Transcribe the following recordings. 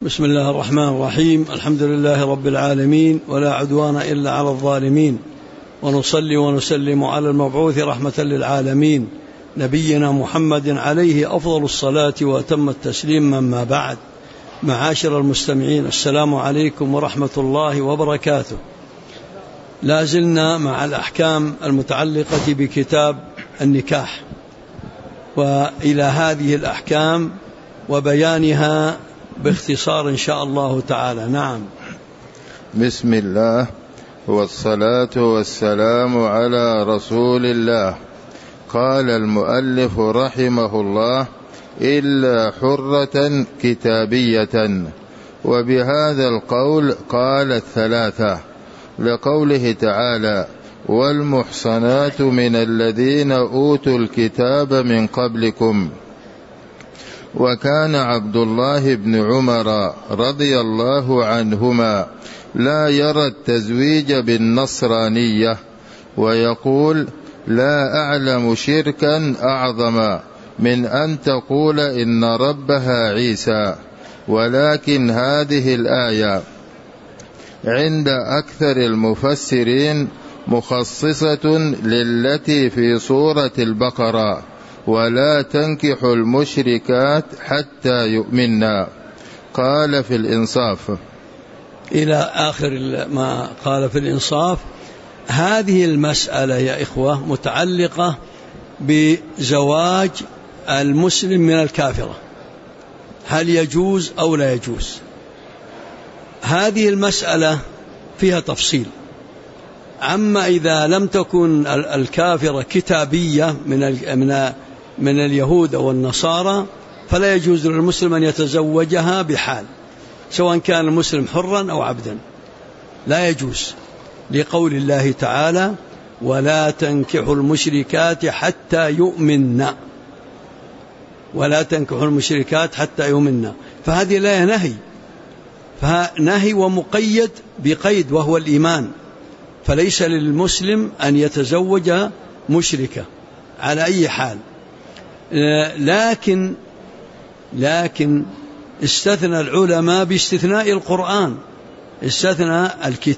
بسم الله الرحمن الرحيم. الحمد لله رب العالمين، ولا عدوان إلا على الظالمين، ونصلي ونسلم على المبعوث رحمة للعالمين نبينا محمد عليه أفضل الصلاة وأتم التسليم. ما بعد، معاشر المستمعين، السلام عليكم ورحمة الله وبركاته. لا زلنا مع الأحكام المتعلقة بكتاب النكاح، وإلى هذه الأحكام وبيانها باختصار إن شاء الله تعالى. نعم. بسم الله والصلاة والسلام على رسول الله. قال المؤلف رحمه الله: إلا حرة كتابية. وبهذا القول قال الثلاثة، لقوله تعالى: والمحصنات من الذين أوتوا الكتاب من قبلكم. وكان عبد الله بن عمر رضي الله عنهما لا يرى التزويج بالنصرانية، ويقول: لا أعلم شركا أعظم من أن تقول إن ربها عيسى. ولكن هذه الآية عند أكثر المفسرين مخصصة للتي في سورة البقرة: ولا تنكحوا المشركات حتى يؤمنا. قال في الإنصاف إلى آخر ما قال في الإنصاف. هذه المسألة يا إخوة متعلقة بزواج المسلم من الكافرة، هل يجوز أو لا يجوز؟ هذه المسألة فيها تفصيل. أما إذا لم تكن الكافرة كتابية من اليهود أو النصارى فلا يجوز للمسلم أن يتزوجها بحال، سواء كان المسلم حرا أو عبدا، لا يجوز، لقول الله تعالى: ولا تنكحوا المشركات حتى يؤمنن. ولا تنكحوا المشركات حتى يؤمنن، فهذه لا نهي، فنهي ومقيد بقيد وهو الإيمان، فليس للمسلم أن يتزوج مشركة على أي حال. لكن استثنى العلماء باستثناء القرآن، استثنى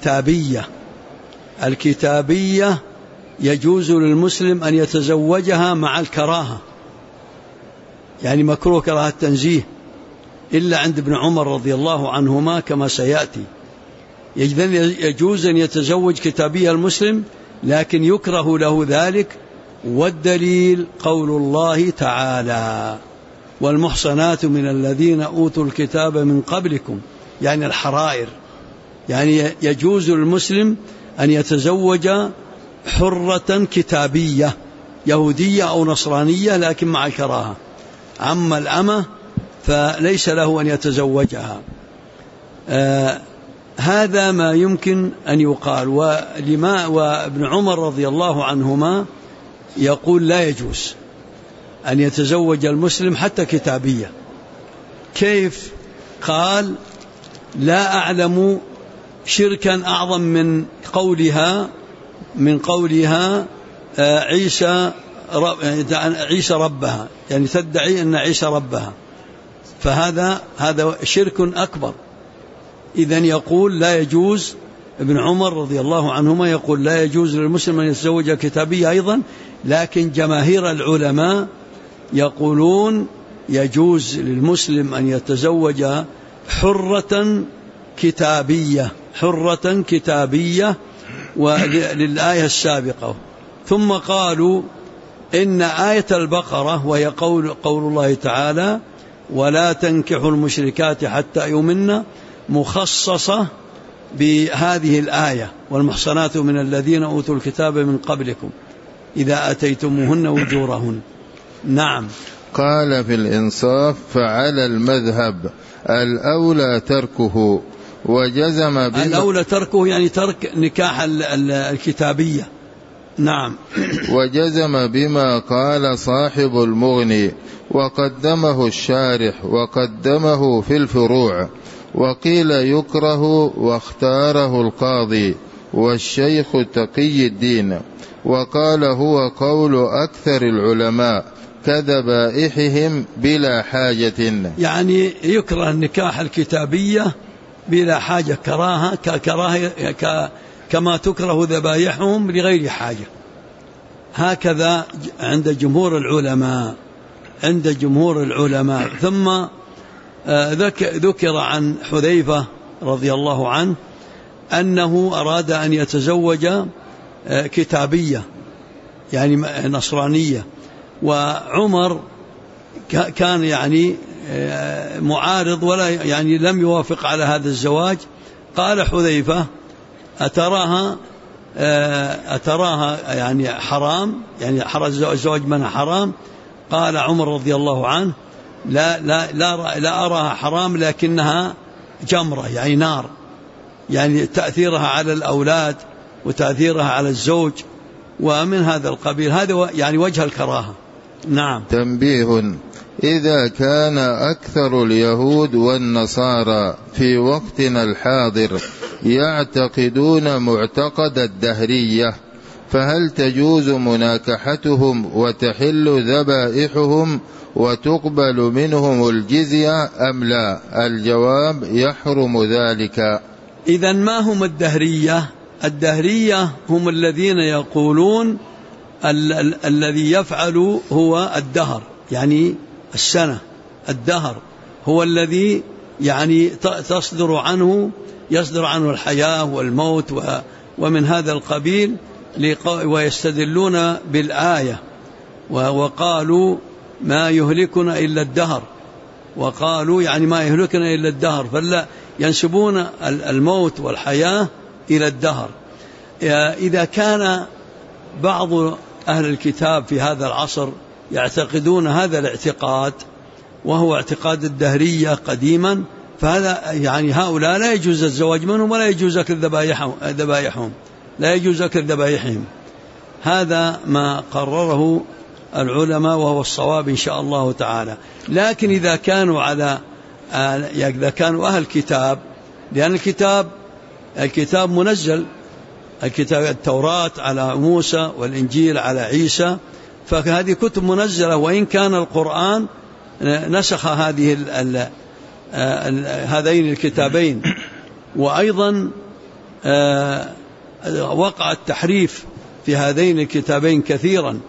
الكتابية يجوز للمسلم أن يتزوجها مع الكراهة، يعني مكروه كراهة تنزيه، إلا عند ابن عمر رضي الله عنهما كما سيأتي. يجوز أن يتزوج كتابية المسلم، لكن يكره له ذلك، والدليل قول الله تعالى: والمحصنات من الذين أوتوا الكتاب من قبلكم، يعني الحرائر، يعني يجوز للمسلم أن يتزوج حرة كتابية يهودية أو نصرانية لكن مع الكراهة. أما الأمة فليس له أن يتزوجها. هذا ما يمكن أن يقال. وابن عمر رضي الله عنهما يقول لا يجوز أن يتزوج المسلم حتى كتابية. كيف؟ قال: لا أعلم شركا أعظم من قولها عيسى ربها، يعني تدعي أن عيسى ربها، فهذا شرك أكبر. إذن يقول لا يجوز. ابن عمر رضي الله عنهما يقول لا يجوز للمسلم أن يتزوج كتابية أيضا، لكن جماهير العلماء يقولون يجوز للمسلم أن يتزوج حرة كتابية وللآية السابقة. ثم قالوا إن آية البقرة، وهي قول الله تعالى: ولا تنكحوا المشركات حتى يؤمنن، مخصصة بهذه الآية: والمحصنات من الذين أوتوا الكتاب من قبلكم إذا أتيتموهن أجورهن. نعم. قال في الإنصاف: فعلى المذهب الأولى تركه، وجزم الأولى تركه يعني ترك نكاح الكتابية. نعم. وجزم بما قال صاحب المغني، وقدمه الشارح، وقدمه في الفروع، وقيل يكره، واختاره القاضي والشيخ تقي الدين، وقال هو قول أكثر العلماء، كذبائحهم بلا حاجة. يعني يكره النكاح الكتابية بلا حاجة، كراهة كما تكره ذبائحهم لغير حاجة. هكذا عند جمهور العلماء. ثم ذكر عن حذيفة رضي الله عنه أنه أراد أن يتزوج كتابية يعني نصرانية، وعمر كان يعني معارض ولا يعني لم يوافق على هذا الزواج. قال حذيفة: أتراها يعني حرام، يعني الزواج منها حرام؟ قال عمر رضي الله عنه: لا أراها حرام، لكنها جمرة يعني نار، يعني تأثيرها على الأولاد وتأثيرها على الزوج ومن هذا القبيل. هذا يعني وجه الكراهة. نعم. تنبيه: إذا كان أكثر اليهود والنصارى في وقتنا الحاضر يعتقدون معتقد الدهرية، فهل تجوز مناكحتهم وتحل ذبائحهم وتقبل منهم الجزية أم لا؟ الجواب: يحرم ذلك. إذن ما هم الدهرية؟ الدهرية هم الذين يقولون الذي يفعل هو الدهر، يعني السنة، الدهر هو الذي يعني يصدر عنه الحياة والموت ومن هذا القبيل، ويستدلون بالآية وقالوا ما يهلكنا إلا الدهر، وقالوا يعني ما يهلكنا إلا الدهر، فلا ينسبون الموت والحياة إلى الدهر. إذا كان بعض أهل الكتاب في هذا العصر يعتقدون هذا الاعتقاد وهو اعتقاد الدهرية قديما، فهذا يعني هؤلاء لا يجوز الزواج منهم ولا يجوز أكل ذبائحهم، لا يجوز أكل ذبائحهم. هذا ما قرره العلماء وهو الصواب إن شاء الله تعالى. لكن إذا كانوا أهل كتاب، لأن الكتاب منزل، الكتاب التوراة على موسى والإنجيل على عيسى، فهذه كتب منزلة، وإن كان القرآن نسخ هذين الكتابين، وأيضا وقع التحريف في هذين الكتابين كثيرا.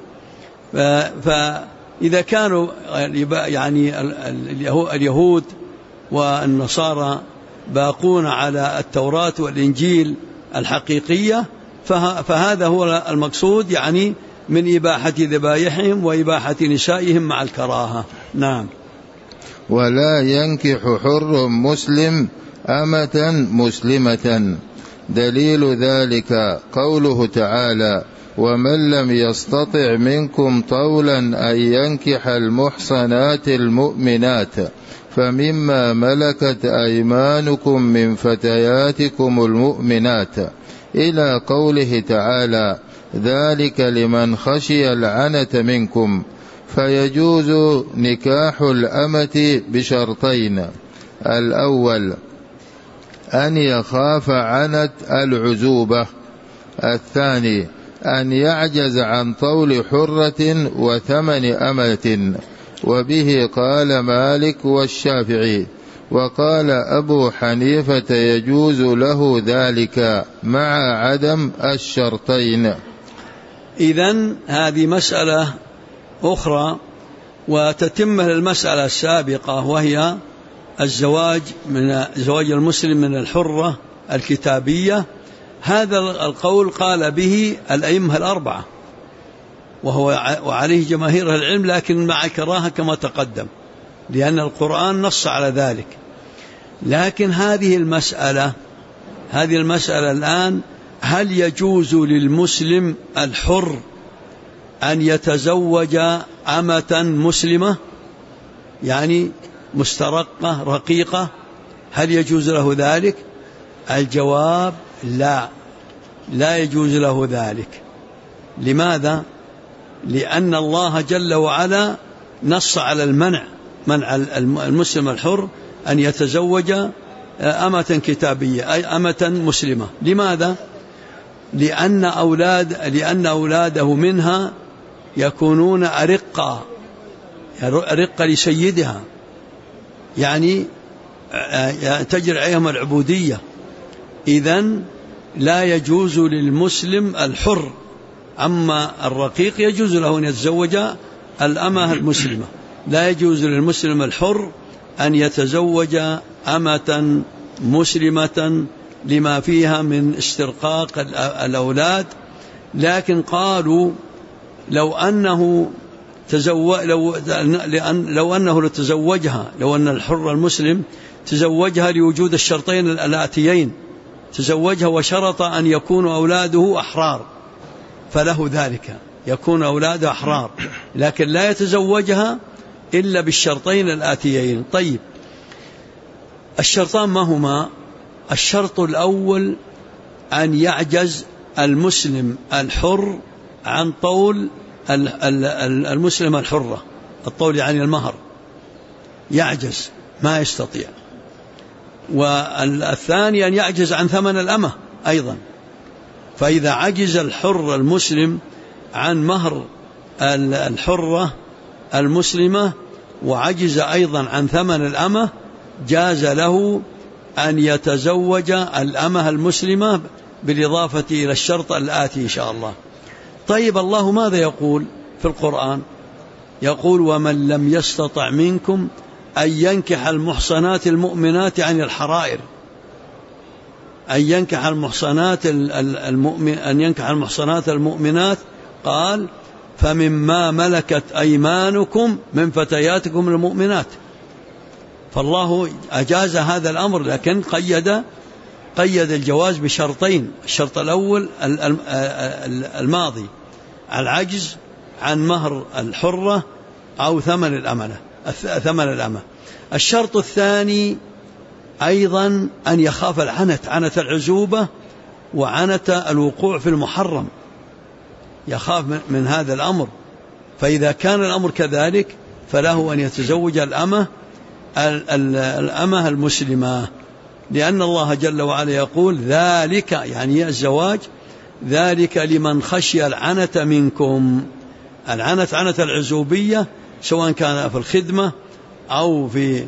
فإذا كانوا يعني اليهود والنصارى باقون على التوراة والإنجيل الحقيقية، فهذا هو المقصود، يعني من إباحة ذبائحهم وإباحة نسائهم مع الكراهة. نعم. ولا ينكح حر مسلم أمة مسلمة. دليل ذلك قوله تعالى: ومن لم يستطع منكم طولا أن ينكح المحصنات المؤمنات فمما ملكت أيمانكم من فتياتكم المؤمنات، إلى قوله تعالى: ذلك لمن خشي العنة منكم. فيجوز نكاح الأمة بشرطين: الأول أن يخاف عنت العزوبة، الثاني أن يعجز عن طول حرة وثمن أمة. وبه قال مالك والشافعي، وقال أبو حنيفة يجوز له ذلك مع عدم الشرطين. إذن هذه مسألة أخرى وتتم المسألة السابقة، وهي زواج المسلم من الحرة الكتابية. هذا القول قال به الأئمة الأربعة وعليه جماهير العلم، لكن مع كراهة كما تقدم، لأن القرآن نص على ذلك. لكن هذه المسألة الآن: هل يجوز للمسلم الحر أن يتزوج أمة مسلمة، يعني مسترقة رقيقة؟ هل يجوز له ذلك؟ الجواب: لا يجوز له ذلك. لماذا؟ لأن الله جل وعلا نص على منع المسلم الحر أن يتزوج أمة كتابية، أي أمة مسلمة. لماذا؟ لأن أولاده منها يكونون أرقا رق لسيدها، يعني تجري عليهم العبودية. إذن لا يجوز للمسلم الحر، أما الرقيق يجوز له أن يتزوج الأمة المسلمة. لا يجوز للمسلم الحر أن يتزوج أمة مسلمة لما فيها من استرقاق الأولاد. لكن قالوا لو أنه تزوجها، لو أن الحر المسلم تزوجها لوجود الشرطين الآتيين، تزوجها وشرط أن يكون أولاده أحرار، فله ذلك، يكون أولاده أحرار، لكن لا يتزوجها إلا بالشرطين الآتيين. طيب، الشرطان ما هما؟ الشرط الأول أن يعجز المسلم الحر عن طول المسلم الحرة، الطول يعني المهر، يعجز ما يستطيع. والثاني أن يعجز عن ثمن الأمة أيضا. فإذا عجز الحر المسلم عن مهر الحرة المسلمة وعجز أيضا عن ثمن الأمة، جاز له أن يتزوج الأمة المسلمة بالإضافة إلى الشرط الآتي إن شاء الله. طيب، الله ماذا يقول في القرآن؟ يقول: ومن لم يستطع منكم أن ينكح المحصنات المؤمنات عن الحرائر، أن ينكح المحصنات المؤمنات، قال: فمما ملكت أيمانكم من فتياتكم المؤمنات. فالله أجاز هذا الأمر، لكن قيد الجواز بشرطين: الشرط الأول الماضي، العجز عن مهر الحرة أو ثمن الأمة. الشرط الثاني أيضا أن يخاف عنة العزوبة وعنة الوقوع في المحرم، يخاف من هذا الأمر. فإذا كان الأمر كذلك فله أن يتزوج الأمة المسلمة، لأن الله جل وعلا يقول: ذلك، يعني الزواج، ذلك لمن خشي العنة منكم. عنة العزوبية، سواء كان في الخدمة أو في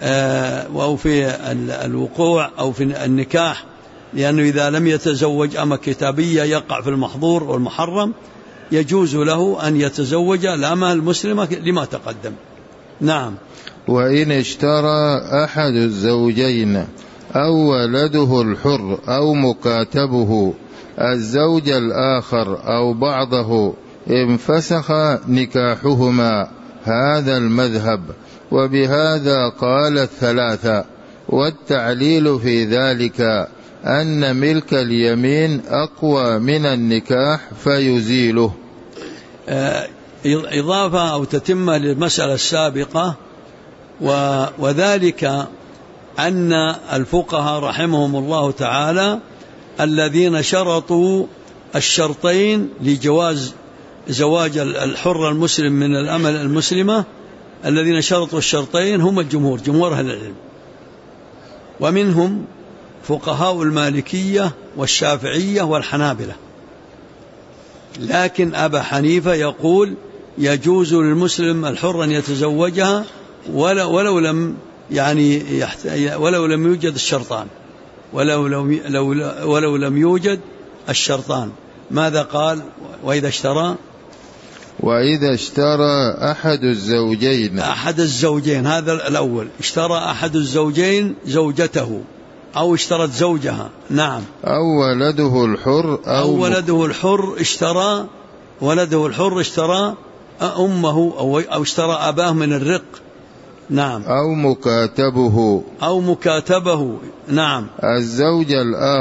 الوقوع أو في النكاح، لأنه إذا لم يتزوج أمة كتابية يقع في المحظور والمحرم، يجوز له أن يتزوج الأمة المسلمة لما تقدم. نعم. وإن اشترى أحد الزوجين أو ولده الحر أو مكاتبه الزوج الآخر أو بعضه انفسخ نكاحهما. هذا المذهب، وبهذا قال الثلاثة. والتعليل في ذلك أن ملك اليمين أقوى من النكاح فيزيله. إضافة أو تتمة للمسألة السابقة، وذلك أن الفقهاء رحمهم الله تعالى الذين شرطوا الشرطين لجواز زواج الحر المسلم من الأمة المسلمة، الذين شرطوا الشرطين هم الجمهور، جمهور أهل العلم، ومنهم فقهاء المالكية والشافعية والحنابلة. لكن أبا حنيفة يقول: يجوز للمسلم الحر أن يتزوجها ولو لم يوجد الشرطان، ولو لم يوجد الشرطان. ماذا قال؟ وإذا اشترى أحد الزوجين، هذا الأول، اشترى أحد الزوجين زوجته أو اشترت زوجها. نعم. أو ولده الحر اشترى أمه أو اشترى أباه من الرق. نعم. أو مكاتبه. نعم. الزوج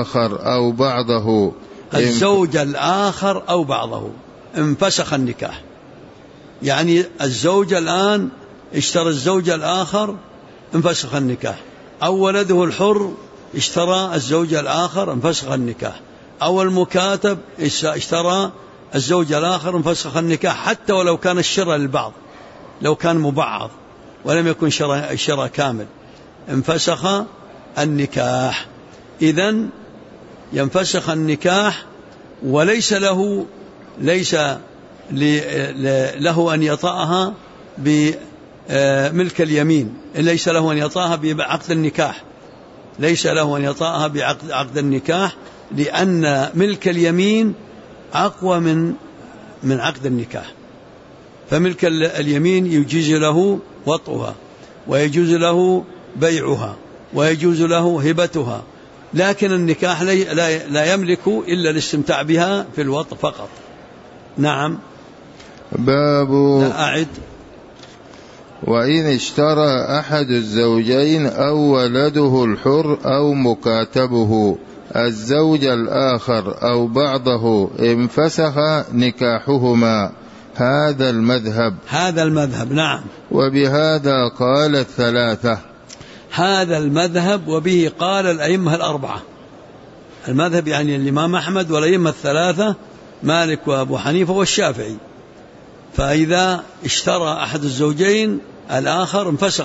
الآخر أو بعضه انفسخ النكاح. يعني الزوج الآن اشترى الزوج الآخر، انفسخ النكاح. أو ولده الحر اشترى الزوج الآخر، انفسخ النكاح. أو المكاتب اشترى الزوج الآخر، انفسخ النكاح، حتى ولو كان الشراء للبعض، لو كان مبعض ولم يكن شراء كامل، انفسخ النكاح. إذن ينفسخ النكاح، وليس له أن يطأها ملك اليمين ليس له أن يطأها بعقد النكاح، ليس له أن يطأها بعقد النكاح، لأن ملك اليمين أقوى من عقد النكاح. فملك اليمين يجوز له وطئها، ويجوز له بيعها، ويجوز له هبتها، لكن النكاح لا يملك إلا الاستمتاع بها في الوطء فقط. نعم. باب لا أعد. وإن اشترى أحد الزوجين أو ولده الحر أو مكاتبه الزوج الآخر أو بعضه انفسخ نكاحهما. هذا المذهب. نعم. وبهذا قال الثلاثة. هذا المذهب وبه قال الأئمة الأربعة. المذهب يعني الإمام أحمد والأئمة الثلاثة مالك وأبو حنيفة والشافعي. فإذا اشترى أحد الزوجين الآخر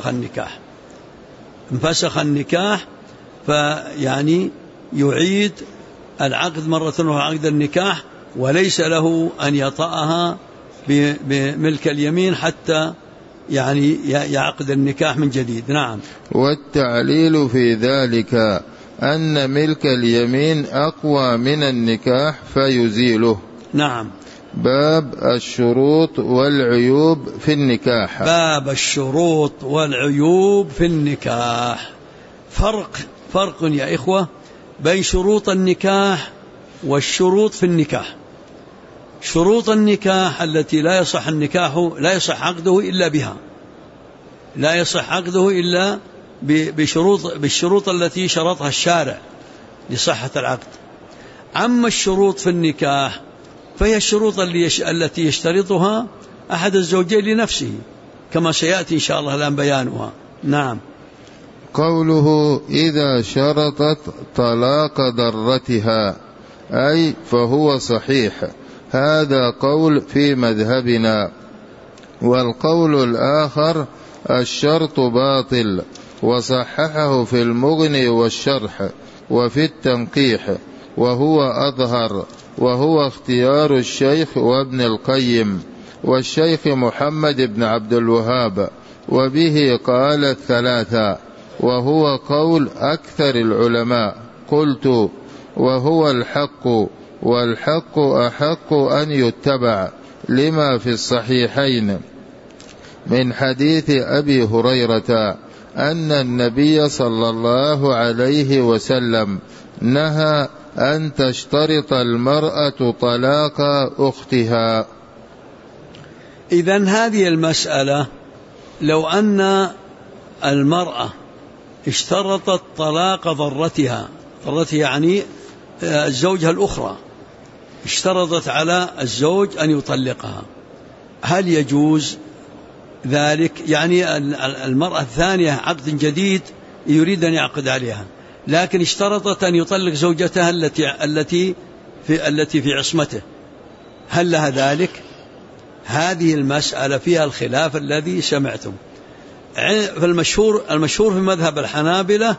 انفسخ النكاح فيعني يعيد العقد مرة أخرى عقد النكاح، وليس له أن يطأها بملك اليمين حتى يعني يعقد النكاح من جديد. نعم. والتعليل في ذلك أن ملك اليمين أقوى من النكاح فيزيله. نعم. باب الشروط والعيوب في النكاح. باب الشروط والعيوب في النكاح. فرق يا إخوة بين شروط النكاح والشروط في النكاح. شروط النكاح التي لا يصح عقده إلا بها، لا يصح عقده إلا بالشروط التي شرطها الشارع لصحة العقد. أما الشروط في النكاح فهي الشروط التي يشترطها أحد الزوجين لنفسه، كما سيأتي إن شاء الله الآن بيانها. نعم. قوله إذا شرطت طلاق ضرتها أي فهو صحيح، هذا قول في مذهبنا. والقول الآخر الشرط باطل، وصححه في المغني والشرح وفي التنقيح، وهو أظهر، وهو اختيار الشيخ وابن القيم والشيخ محمد بن عبد الوهاب، وبه قال الثلاثة، وهو قول أكثر العلماء. قلت وهو الحق، والحق أحق أن يتبع، لما في الصحيحين من حديث أبي هريرة أن النبي صلى الله عليه وسلم نهى أن تشترط المرأة طلاق أختها. إذن هذه المسألة لو أن المرأة اشترطت طلاق ضرتها يعني الزوجة الأخرى، اشترطت على الزوج أن يطلقها، هل يجوز ذلك؟ يعني المرأة الثانية عقد جديد يريد أن يعقد عليها، لكن اشترطت أن يطلق زوجتها التي في عصمته، هل لها ذلك؟ هذه المسألة فيها الخلاف الذي سمعتم. المشهور في مذهب الحنابلة،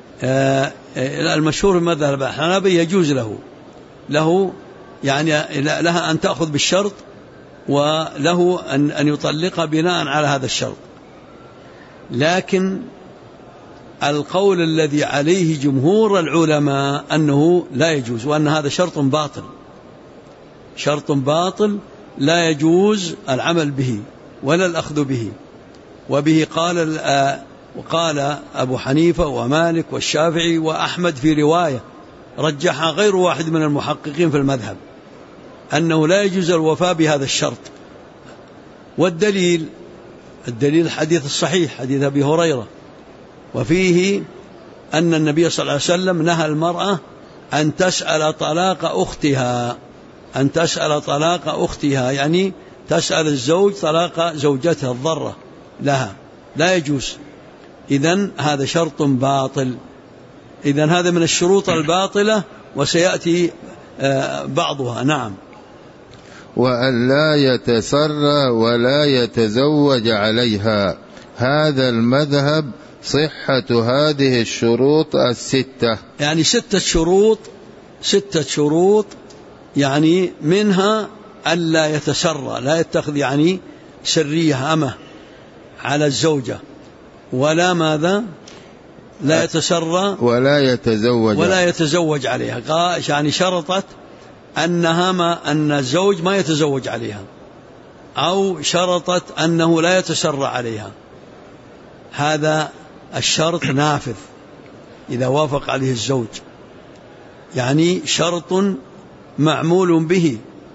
يجوز له يعني لها أن تأخذ بالشرط، وله أن يطلق بناء على هذا الشرط. لكن القول الذي عليه جمهور العلماء أنه لا يجوز، وأن هذا شرط باطل لا يجوز العمل به ولا الأخذ به. وبه قال أبو حنيفة ومالك والشافعي وأحمد في رواية رجحها غير واحد من المحققين في المذهب، أنه لا يجوز الوفاء بهذا الشرط. والدليل الحديث الصحيح حديث أبي هريرة، وفيه أن النبي صلى الله عليه وسلم نهى المرأة أن تسأل طلاق أختها، يعني تسأل الزوج طلاق زوجتها الضرة لها، لا يجوز. إذن هذا شرط باطل، إذن هذا من الشروط الباطلة، وسيأتي بعضها. نعم. وأن لا يتسرى ولا يتزوج عليها، هذا المذهب صحة هذه الشروط الستة، يعني ستة شروط، يعني منها ألا يتسرى، لا يتخذ يعني سرية أمه، على الزوجة ولا ماذا لا يتسرى ولا يتزوج عليها، يعني شرطت أن الزوج ما يتزوج عليها، أو شرطت أنه لا يتسرى عليها. هذا الشرط نافذ إذا وافق عليه الزوج، يعني شرط معمول به.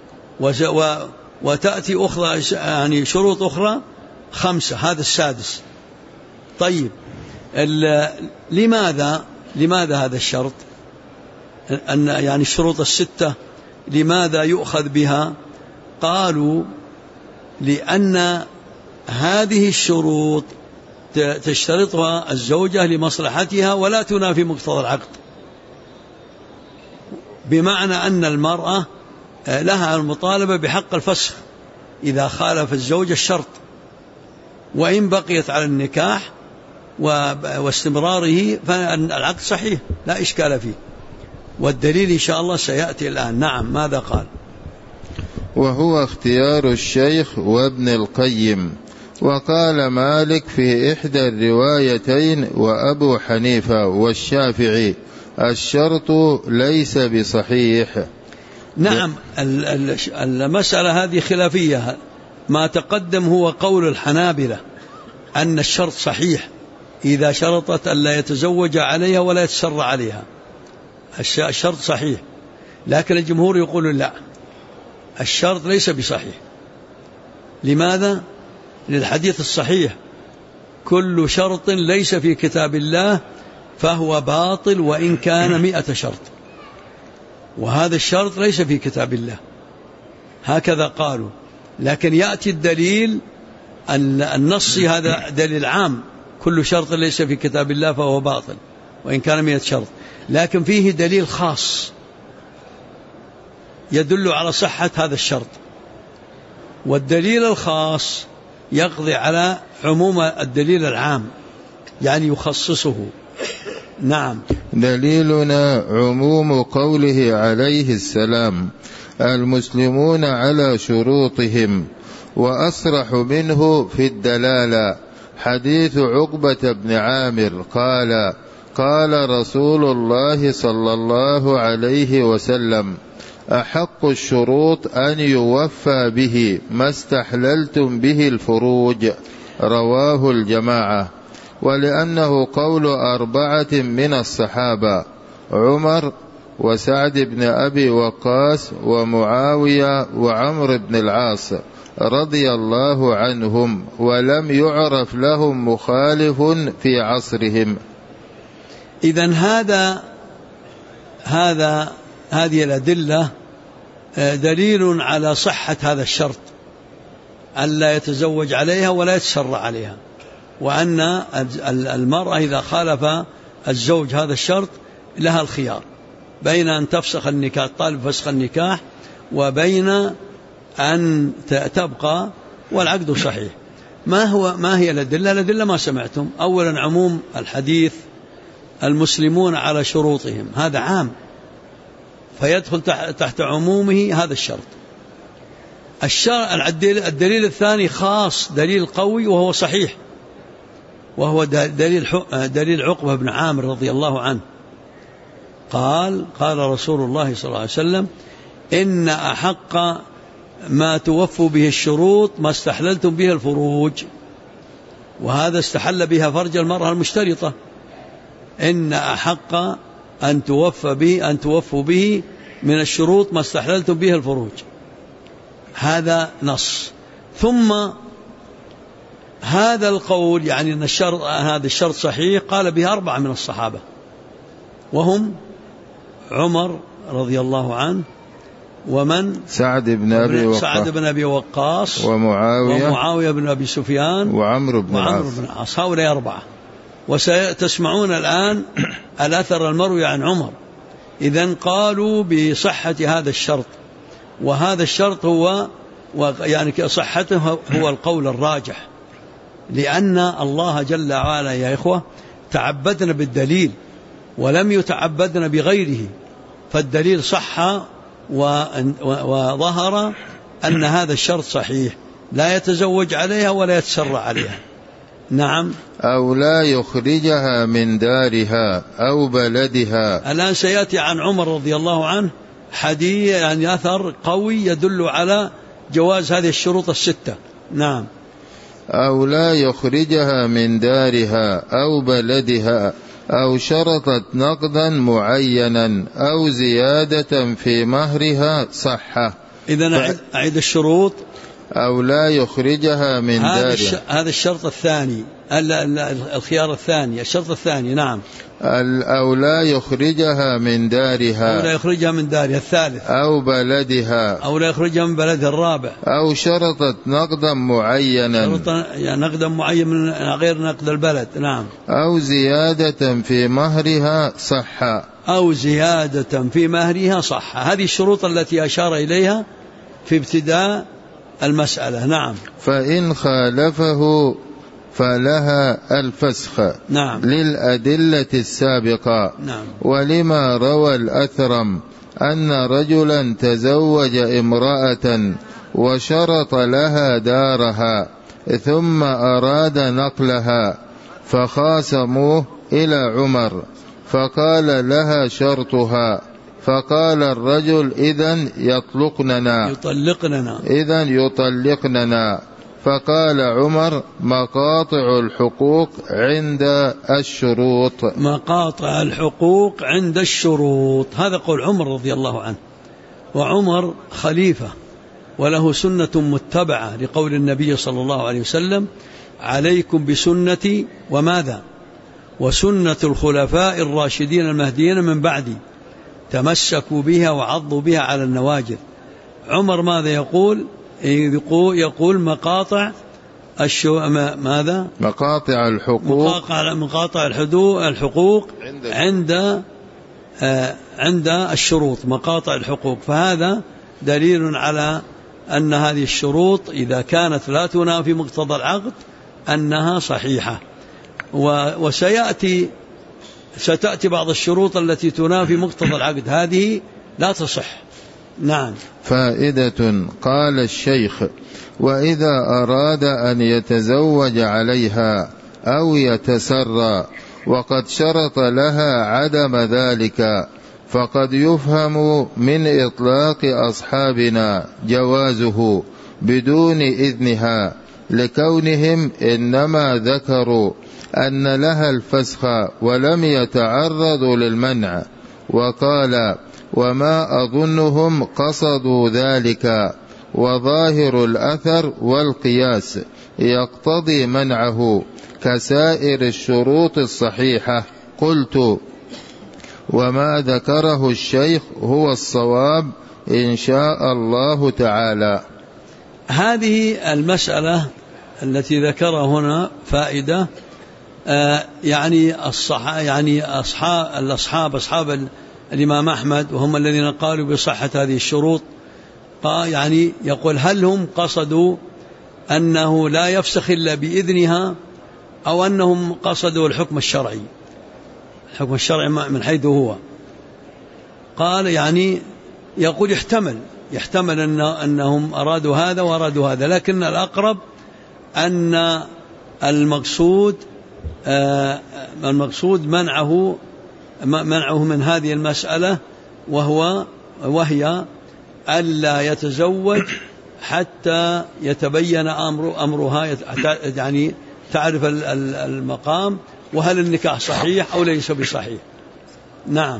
وتأتي أخرى يعني شروط أخرى 5، هذا السادس. طيب لماذا هذا الشرط أن يعني الشروط 6 لماذا يؤخذ بها؟ قالوا لأن هذه الشروط تشترطها الزوجة لمصلحتها ولا تنافي مقتضى العقد، بمعنى أن المرأة لها المطالبة بحق الفسخ إذا خالف الزوج الشرط، وإن بقيت على النكاح واستمراره فالعقد صحيح لا إشكال فيه. والدليل إن شاء الله سيأتي الآن. نعم، ماذا قال؟ وهو اختيار الشيخ وابن القيم. وقال مالك في إحدى الروايتين وأبو حنيفة والشافعي الشرط ليس بصحيح. نعم، المسألة هذه خلافية. ما تقدم هو قول الحنابلة أن الشرط صحيح إذا شرطت أن لا يتزوج عليها ولا يتسرى عليها، الشرط صحيح. لكن الجمهور يقول لا، الشرط ليس بصحيح. لماذا؟ للحديث الصحيح: كل شرط ليس في كتاب الله فهو باطل وإن كان 100 شرط. وهذا الشرط ليس في كتاب الله، هكذا قالوا. لكن يأتي الدليل النص، هذا دليل عام: كل شرط ليس في كتاب الله فهو باطل وإن كان 100 شرط. لكن فيه دليل خاص يدل على صحة هذا الشرط، والدليل الخاص يقضي على عموم الدليل العام، يعني يخصصه. نعم. دليلنا عموم قوله عليه السلام: المسلمون على شروطهم. وأصرح منه في الدلالة حديث عقبة بن عامر قال: قال رسول الله صلى الله عليه وسلم: أحق الشروط أن يوفى به ما استحللتم به الفروج. رواه الجماعة. ولأنه قول 4 من الصحابة: عمر وسعد بن أبي وقاص ومعاوية وعمر بن العاص رضي الله عنهم، ولم يعرف لهم مخالف في عصرهم. إذن هذه الأدلة دليل على صحة هذا الشرط، أن لا يتزوج عليها ولا يتسرى عليها، وأن المرأة إذا خالف الزوج هذا الشرط لها الخيار بين أن تفسخ النكاح، طالب فسخ النكاح، وبين أن تبقى والعقد صحيح. ما هي الأدلة؟ الأدلة ما سمعتم. أولا عموم الحديث: المسلمون على شروطهم، هذا عام فيدخل تحت عمومه هذا الشرط. الدليل الثاني خاص، دليل قوي وهو صحيح، وهو دليل عقبة بن عامر رضي الله عنه. قال رسول الله صلى الله عليه وسلم: إن أحق ما توفوا به الشروط ما استحللتم به الفروج. وهذا استحل بها فرج المرأة المشترطة. إن أحق أن توفوا به من الشروط ما استحللتم به الفروج. هذا نص. ثم هذا القول يعني أن هذا الشرط صحيح قال به 4 من الصحابة، وهم عمر رضي الله عنه، ومن سعد بن أبي وقاص ومعاوية بن أبي سفيان وعمر بن العاص. هؤلاء 4. وستسمعون الآن الأثر المروي عن عمر. إذن قالوا بصحة هذا الشرط، وهذا الشرط هو يعني صحته هو القول الراجح، لأن الله جل وعلا يا إخوة تعبدنا بالدليل ولم يتعبدنا بغيره، فالدليل صح وظهر أن هذا الشرط صحيح، لا يتزوج عليها ولا يتسرى عليها. نعم. أو لا يخرجها من دارها أو بلدها. الآن سيأتي عن عمر رضي الله عنه حديث يعني أثر قوي يدل على جواز هذه الشروط الستة. نعم. أو لا يخرجها من دارها أو بلدها أو شرطت نقدا معينا أو زيادة في مهرها صحة. إذن أعيد الشروط. أو لا يخرجها من دارها، هذا الشرط الثاني، الخيار الثاني، الشرط الثاني. نعم. أو لا يخرجها من دارها، أو لا يخرجها من دارها. الثالث أو بلدها، أو لا يخرجها من بلدها. الرابع أو شرطت نقدا معينا، نقدا معين من غير نقد البلد. نعم. أو زيادة في مهرها صحة. أو زيادة في مهرها صحة. هذه الشروط التي أشار إليها في ابتداء المسألة. نعم. فإن خالفه فلها الفسخ. نعم. للأدلة السابقة. نعم. ولما روى الأثرم أن رجلا تزوج امرأة وشرط لها دارها ثم أراد نقلها فخاصموه إلى عمر فقال لها شرطها، فقال الرجل إذن يطلقننا. فقال عمر مقاطع الحقوق عند الشروط. مقاطع الحقوق عند الشروط، هذا قول عمر رضي الله عنه. وعمر خليفة وله سنة متبعة لقول النبي صلى الله عليه وسلم عليكم بسنتي وماذا وسنة الخلفاء الراشدين المهديين من بعدي تمسكوا بها وعضوا بها على النواجذ. عمر ماذا يقول؟ يقول مقاطع ماذا؟ مقاطع الحقوق. مقاطع الحقوق عند الشروط. مقاطع الحقوق. فهذا دليل على أن هذه الشروط إذا كانت لا تنافي مقتضى العقد أنها صحيحة. ستأتي بعض الشروط التي تنافي مقتضى العقد، هذه لا تصح. نعم. فائدة. قال الشيخ: وإذا أراد أن يتزوج عليها أو يتسرى وقد شرط لها عدم ذلك فقد يفهم من إطلاق أصحابنا جوازه بدون إذنها، لكونهم إنما ذكروا أن لها الفسخ ولم يتعرضوا للمنع. وقال: وما أظنهم قصدوا ذلك، وظاهر الأثر والقياس يقتضي منعه كسائر الشروط الصحيحة. قلت: وما ذكره الشيخ هو الصواب إن شاء الله تعالى. هذه المسألة التي ذكرها هنا فائدة. يعني أصحاب الإمام أحمد وهم الذين قالوا بصحة هذه الشروط، يعني يقول هل هم قصدوا أنه لا يفسخ إلا بإذنها أو أنهم قصدوا الحكم الشرعي من حيث هو؟ قال يعني يقول يحتمل أنهم أرادوا هذا وأرادوا هذا، لكن الأقرب أن المقصود منعه من هذه المسألة، وهي ألا يتزوج حتى يتبين أمرها، يعني تعرف المقام وهل النكاح صحيح أو ليس بصحيح. نعم.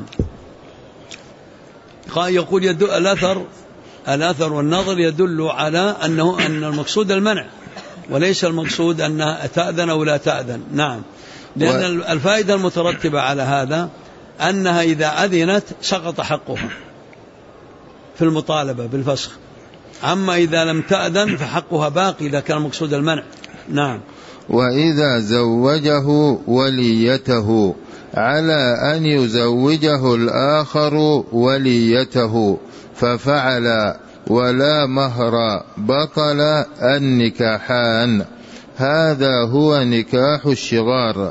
يقول الأثر والنظر يدل على أن المقصود المنع وليس المقصود أن تأذن أو لا تأذن. نعم. لأن الفائدة المترتبة على هذا أنها إذا أذنت سقط حقها في المطالبة بالفسخ، أما إذا لم تأذن فحقها باقي إذا كان مقصود المنع. نعم. وإذا زوجه وليته على أن يزوجه الآخر وليته ففعل ولا مهر بطل النكاحان. هذا هو نكاح الشغار،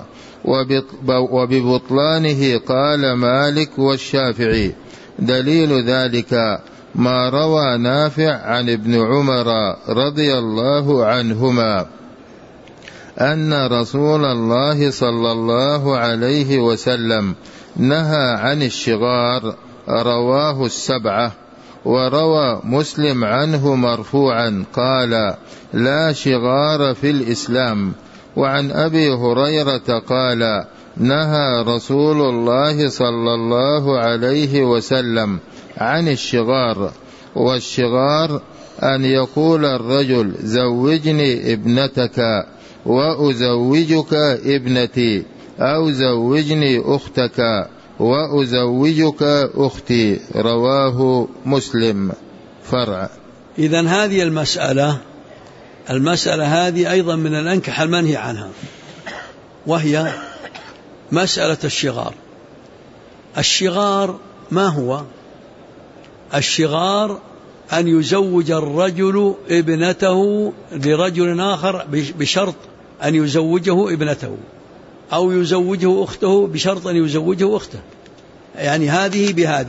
وببطلانه قال مالك والشافعي. دليل ذلك ما روى نافع عن ابن عمر رضي الله عنهما أن رسول الله صلى الله عليه وسلم نهى عن الشغار، رواه السبعة. وروى مسلم عنه مرفوعا قال: لا شغار في الإسلام. وعن أبي هريرة قال: نهى رسول الله صلى الله عليه وسلم عن الشغار. والشغار أن يقول الرجل: زوجني ابنتك وأزوجك ابنتي، أو زوجني أختك وأزوجك أختي، رواه مسلم. فرع. إذن هذه المسألة هذه أيضا من الأنكحة المنهي عنها، وهي مسألة الشغار. الشغار ما هو؟ الشغار أن يزوج الرجل ابنته لرجل آخر بشرط أن يزوجه ابنته، أو يزوجه أخته بشرط أن يزوجه أخته، يعني هذه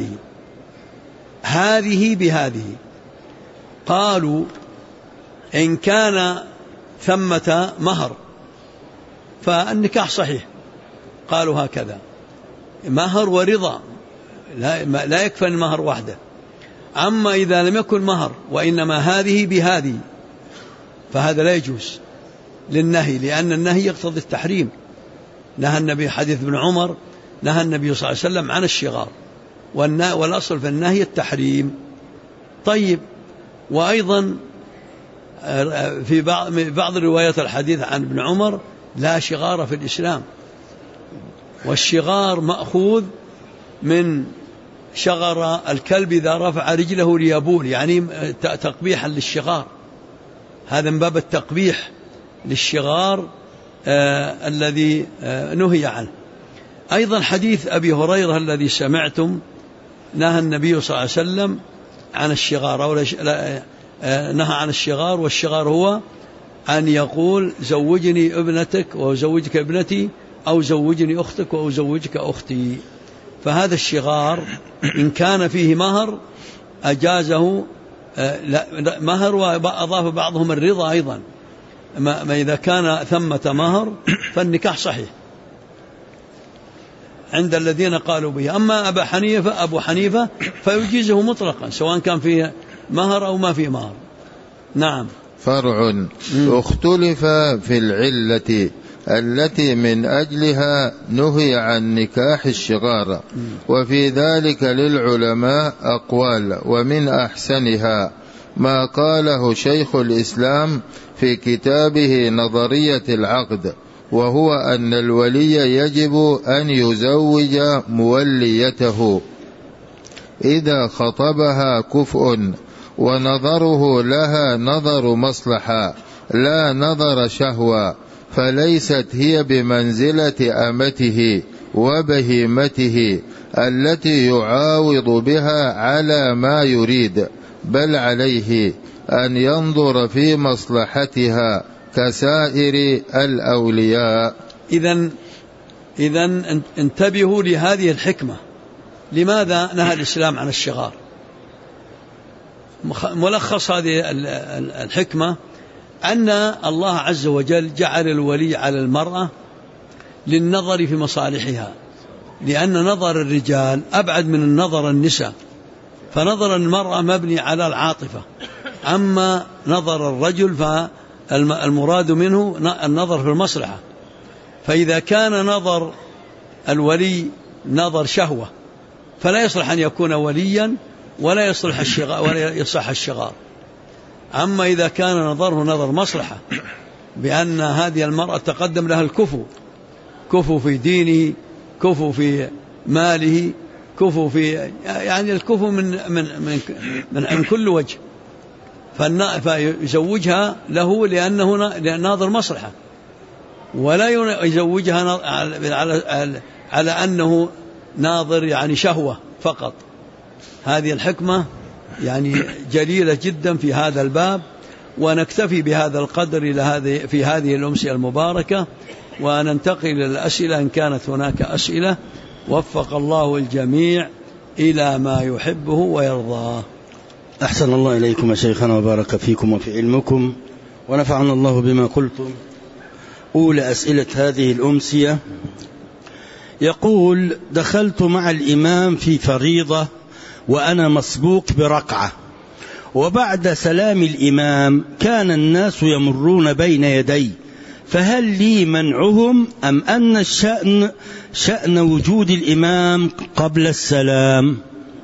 بهذه. قالوا إن كان ثمة مهر فالنكاح صحيح، قالوا هكذا، مهر ورضا، لا يكفي المهر وحده. أما إذا لم يكن مهر وإنما هذه بهذه فهذا لا يجوز للنهي، لأن النهي يقتضي التحريم. نهى النبي، حديث ابن عمر، نهى النبي صلى الله عليه وسلم عن الشغار، والأصل في النهي التحريم. طيب، وأيضا في بعض روايات الحديث عن ابن عمر: لا شغار في الإسلام. والشغار مأخوذ من شغر الكلب إذا رفع رجله ليبول، يعني تقبيحا للشغار، هذا من باب التقبيح للشغار الذي نهي عنه. أيضا حديث أبي هريرة الذي سمعتم: نهى النبي صلى الله عليه وسلم عن الشغار، أو نهى عن الشغار. والشغار هو أن يقول: زوجني ابنتك وزوجك ابنتي، أو زوجني أختك وزوجك أختي. فهذا الشغار إن كان فيه مهر أجازه مهر، وأضاف بعضهم الرضا أيضا. ما إذا كان ثمة مهر فالنكاح صحيح عند الذين قالوا به. أما أبو حنيفة فيجيزه مطلقا سواء كان فيه مهر أو ما فيه مهر. نعم. فرع. اختلف في العلة التي من أجلها نهي عن نكاح الشغار، وفي ذلك للعلماء أقوال، ومن أحسنها ما قاله شيخ الإسلام في كتابه نظرية العقد، وهو أن الولي يجب أن يزوج موليته إذا خطبها كفء، ونظره لها نظر مصلحة لا نظر شهوة، فليست هي بمنزلة أمته وبهيمته التي يعاوض بها على ما يريد، بل عليه أن ينظر في مصلحتها كسائر الأولياء. إذن انتبهوا لهذه الحكمة. لماذا نهى الإسلام عن الشغار؟ ملخص هذه الحكمة أن الله عز وجل جعل الولي على المرأة للنظر في مصالحها، لأن نظر الرجال أبعد من النظر النساء، فنظر المرأة مبني على العاطفة، أما نظر الرجل فالمراد منه النظر في المصلحة. فإذا كان نظر الولي نظر شهوة فلا يصلح أن يكون وليا، ولا يصح الشغار. أما إذا كان نظره نظر مصلحة، بأن هذه المرأة تقدم لها كفو في دينه، كفو في ماله، كفو في يعني الكفو من كل وجه، فيزوجها له لأنه ناظر مصلحة، ولا يزوجها على أنه ناظر يعني شهوة فقط. هذه الحكمة يعني جليلة جدا في هذا الباب، ونكتفي بهذا القدر في هذه الأمسية المباركة، وننتقل إلى الأسئلة إن كانت هناك أسئلة. وفق الله الجميع إلى ما يحبه ويرضاه. أحسن الله إليكم يا شيخنا، وبارك فيكم وفي علمكم، ونفعنا الله بما قلتم. أولى أسئلة هذه الأمسية. يقول: دخلت مع الإمام في فريضة وأنا مسبوق بركعة، وبعد سلام الإمام كان الناس يمرون بين يدي، فهل لي منعهم أم أن الشأن شأن وجود الإمام قبل السلام؟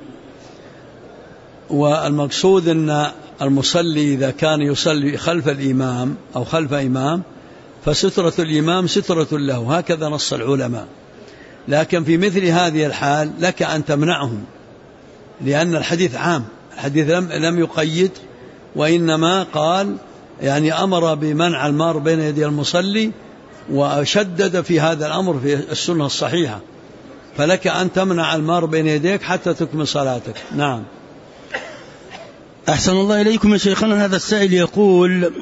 والمقصود أن المصلي إذا كان يصلي خلف الإمام أو خلف إمام فسترة الإمام سترة له، هكذا نص العلماء. لكن في مثل هذه الحال لك أن تمنعهم، لأن الحديث عام، الحديث لم يقيد، وإنما قال يعني أمر بمنع المار بين يدي المصلي، وشدد في هذا الأمر في السنة الصحيحة، فلك أن تمنع المار بين يديك حتى تكمل صلاتك. نعم. أحسن الله إليكم يا شيخنا. هذا السائل يقول: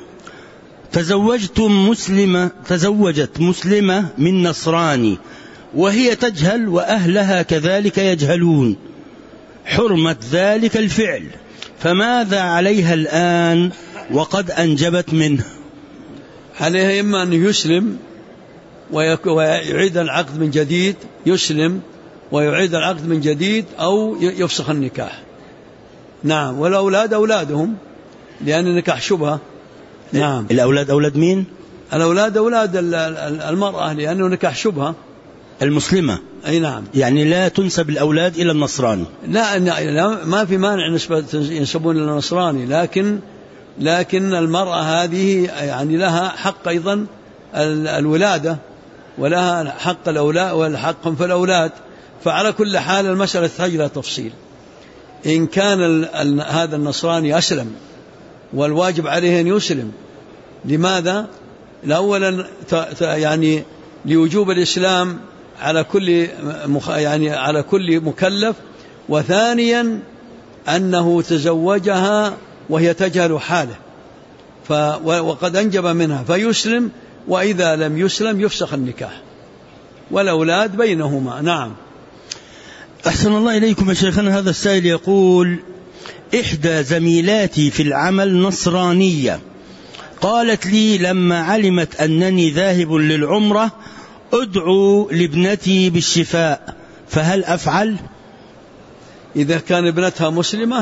تزوجت مسلمة من نصراني وهي تجهل وأهلها كذلك يجهلون حرمة ذلك الفعل، فماذا عليها الآن وقد أنجبت منه؟ عليها إما أن يسلم ويعيد العقد من جديد، يسلم ويعيد العقد من جديد، أو يفسخ النكاح. نعم. والأولاد أولادهم، لأن النكاح شبهة. نعم. الأولاد أولاد مين؟ الأولاد أولاد المرأة، لأنه نكاح شبهة. المسلمة. أي نعم. يعني لا تنسب الأولاد إلى النصراني. لا ما في مانع ينسبون إلى النصراني، لكن المرأة هذه يعني لها حق أيضا الولادة، ولها حق الأولاد والحق في الأولاد. فعلى كل حال المسألة تحتاج إلى تفصيل. إن كان هذا النصراني أسلم والواجب عليه أن يسلم، لماذا؟ أولا يعني لوجوب الإسلام على كل مكلف، وثانيا أنه تزوجها وهي تجهل حاله وقد أنجب منها فيسلم، وإذا لم يسلم يفسخ النكاح، والأولاد بينهما. نعم. أحسن الله إليكم يا شيخنا. هذا السائل يقول: إحدى زميلاتي في العمل نصرانية، قالت لي لما علمت أنني ذاهب للعمرة: أدعو لابنتي بالشفاء، فهل أفعل؟ إذا كان ابنتها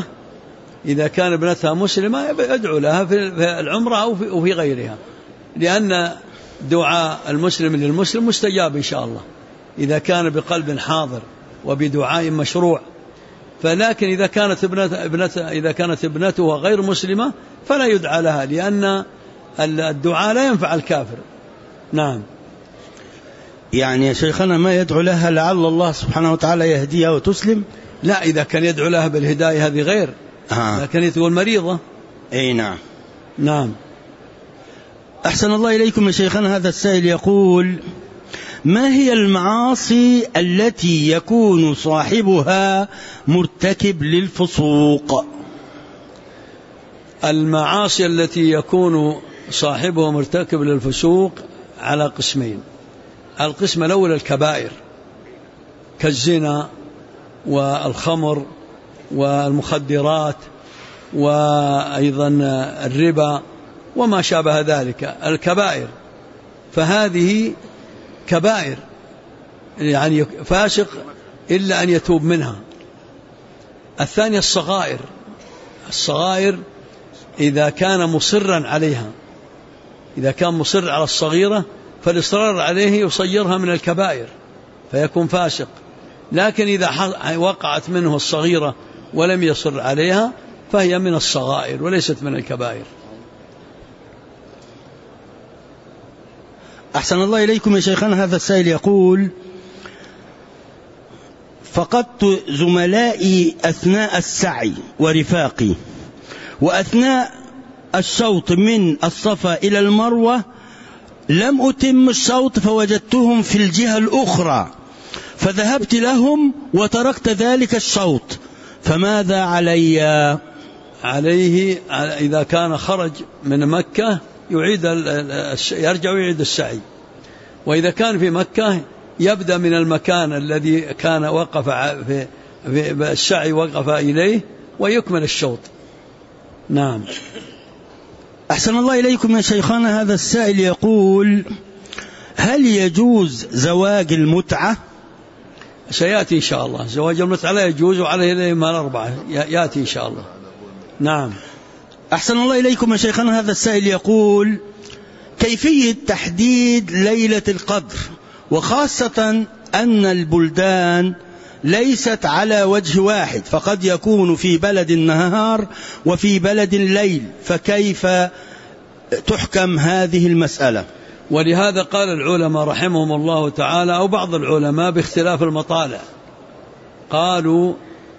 مسلمة أدعو لها في العمرة أو في غيرها، لأن دعاء المسلم للمسلم مستجاب إن شاء الله إذا كان بقلب حاضر وبدعاء مشروع. فلكن إذا كانت ابنتها غير مسلمة فلا يدعى لها، لأن الدعاء لا ينفع الكافر. نعم. يعني يا شيخنا ما يدعو لها لعل الله سبحانه وتعالى يهديها وتسلم؟ لا، إذا كان يدعو لها بالهداية هذه غير. لكن تقول مريضة. أي نعم. نعم. أحسن الله إليكم يا شيخنا. هذا السائل يقول: ما هي المعاصي التي يكون صاحبها مرتكب للفسوق؟ المعاصي التي يكون صاحبها مرتكب للفسوق على قسمين. القسم الأول الكبائر كالزنا والخمر والمخدرات وأيضا الربا وما شابه ذلك، الكبائر، فهذه كبائر يعني فاسق إلا أن يتوب منها. الثانية الصغائر إذا كان مصرا عليها، إذا كان مصر على الصغيرة فالإصرار عليه يصيرها من الكبائر فيكون فاسق. لكن إذا وقعت منه الصغيرة ولم يصر عليها فهي من الصغائر وليست من الكبائر. أحسن الله إليكم يا شيخنا. هذا السائل يقول: فقدت زملائي أثناء السعي ورفاقي، وأثناء الشوط من الصفا إلى المروة لم أتم الشوط فوجدتهم في الجهة الأخرى، فذهبت لهم وتركت ذلك الشوط، فماذا علي؟ عليه إذا كان خرج من مكة يرجع ويعيد السعي، وإذا كان في مكة يبدأ من المكان الذي كان وقف في السعي وقف إليه ويكمل الشوط. نعم. أحسن الله إليكم يا شيخنا. هذا السائل يقول: هل يجوز زواج المتعة؟ سيأتي إن شاء الله. زواج المتعة لا يجوز وعليه الأئمة الأربعة، يأتي إن شاء الله. نعم. أحسن الله إليكم يا شيخنا. هذا السائل يقول: كيفية تحديد ليلة القدر، وخاصة أن البلدان ليست على وجه واحد، فقد يكون في بلد النهار وفي بلد الليل، فكيف تحكم هذه المسألة؟ ولهذا قال العلماء رحمهم الله تعالى، أو بعض العلماء باختلاف المطالع، قالوا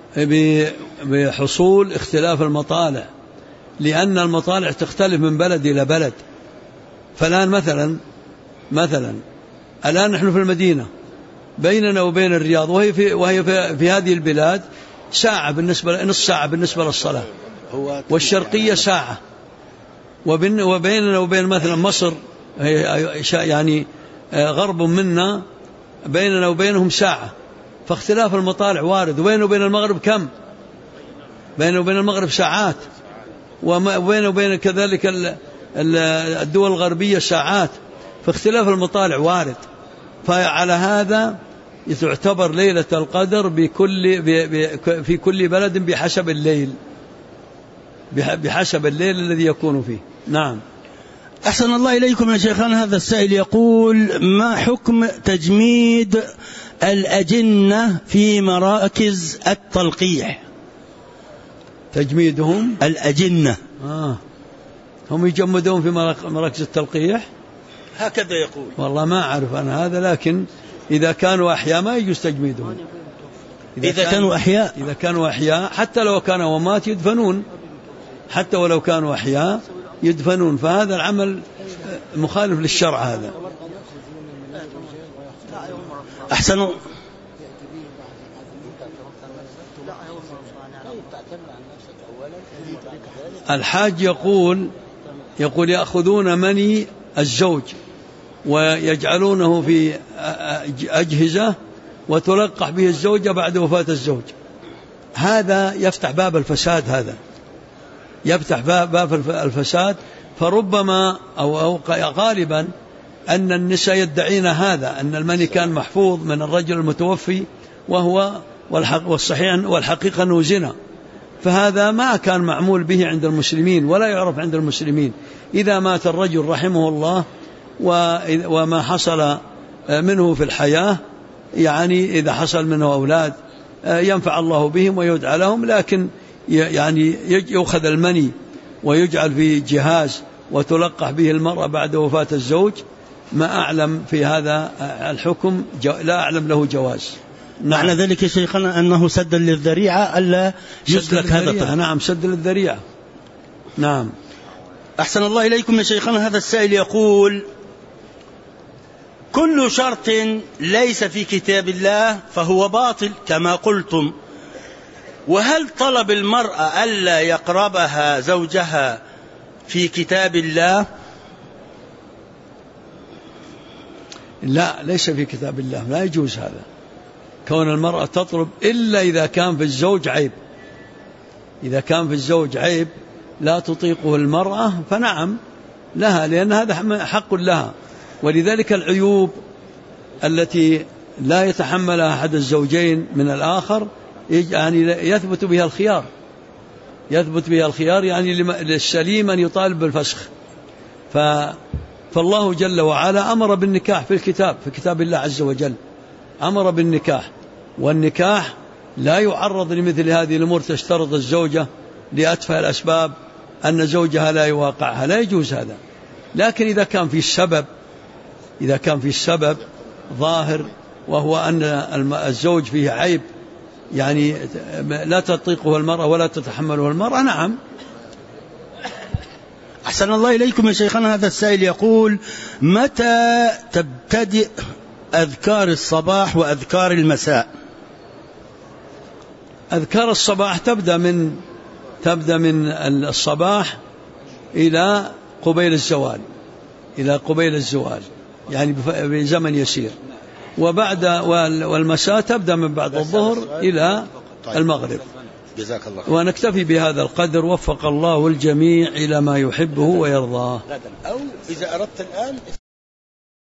بحصول اختلاف المطالع، لأن المطالع تختلف من بلد إلى بلد. فالآن مثلا الآن نحن في المدينة، بيننا وبين الرياض، وهي في هذه البلاد ساعة نصف ساعة بالنسبة للصلاة، والشرقية ساعة، وبيننا وبين مثلا مصر يعني غرب منا بيننا وبينهم ساعة، فاختلاف المطالع وارد. وبيننا وبين المغرب كم؟ بيننا وبين المغرب ساعات، وبيننا وبين كذلك الدول الغربية ساعات، فاختلاف المطالع وارد. فعلى هذا تعتبر ليلة القدر في كل بلد بحسب الليل الذي يكون فيه. نعم. أحسن الله إليكم يا شيخنا. هذا السائل يقول: ما حكم تجميد الأجنة في مراكز التلقيح؟ تجميدهم الأجنة. هم يجمدون في مراكز التلقيح، هكذا يقول. والله ما أعرف أنا هذا، لكن إذا كانوا أحياء ما يجوز تجميدهم. إذا كانوا أحياء حتى لو كانوا ومات يدفنون، حتى ولو كانوا أحياء يدفنون، فهذا العمل مخالف للشرع هذا. أحسن. الحاج يقول يأخذون مني الزوج ويجعلونه في أجهزة وتلقح به الزوجة بعد وفاة الزوج. هذا يفتح باب الفساد، باب الفساد. فربما أو غالبا أن النساء يدعين هذا، أن المني كان محفوظ من الرجل المتوفي، والحقيقة أنه زنا. فهذا ما كان معمول به عند المسلمين ولا يعرف عند المسلمين. إذا مات الرجل رحمه الله وما حصل منه في الحياة، يعني إذا حصل منه أولاد ينفع الله بهم ويدعى لهم، لكن يعني يؤخذ المني ويجعل في جهاز وتلقح به المرأة بعد وفاة الزوج، ما أعلم في هذا الحكم، لا أعلم له جواز. معنى ذلك يا شيخنا أنه سد للذريعة ألا يسلك هذا. نعم، سد للذريعة. نعم. أحسن الله إليكم يا شيخنا. هذا السائل يقول: كل شرط ليس في كتاب الله فهو باطل كما قلتم، وهل طلب المرأة ألا يقربها زوجها في كتاب الله؟ لا، ليس في كتاب الله، لا يجوز هذا، كون المرأة تطلب إلا إذا كان في الزوج عيب. إذا كان في الزوج عيب لا تطيقه المرأة فنعم لها، لأن هذا حق لها. ولذلك العيوب التي لا يتحملها أحد الزوجين من الآخر يعني يثبت بها الخيار، يعني للسليم أن يطالب بالفسخ. فالله جل وعلا أمر بالنكاح في كتاب الله عز وجل، أمر بالنكاح، والنكاح لا يعرض لمثل هذه الأمور. تشترط الزوجة لأتفه الأسباب أن زوجها لا يواقعها، لا يجوز هذا. لكن إذا كان في السبب ظاهر، وهو أن الزوج فيه عيب يعني لا تطيقه المرأة ولا تتحمله المرأة، نعم. أحسن الله إليكم يا شيخنا. هذا السائل يقول: متى تبتدئ أذكار الصباح وأذكار المساء؟ أذكار الصباح تبدأ من الصباح إلى قبيل الزوال، يعني بزمن يسير. والمساء تبدأ من بعد الظهر إلى المغرب. جزاك الله. ونكتفي بهذا القدر، وفق الله الجميع إلى ما يحبه ويرضاه. أو إذا أردت الآن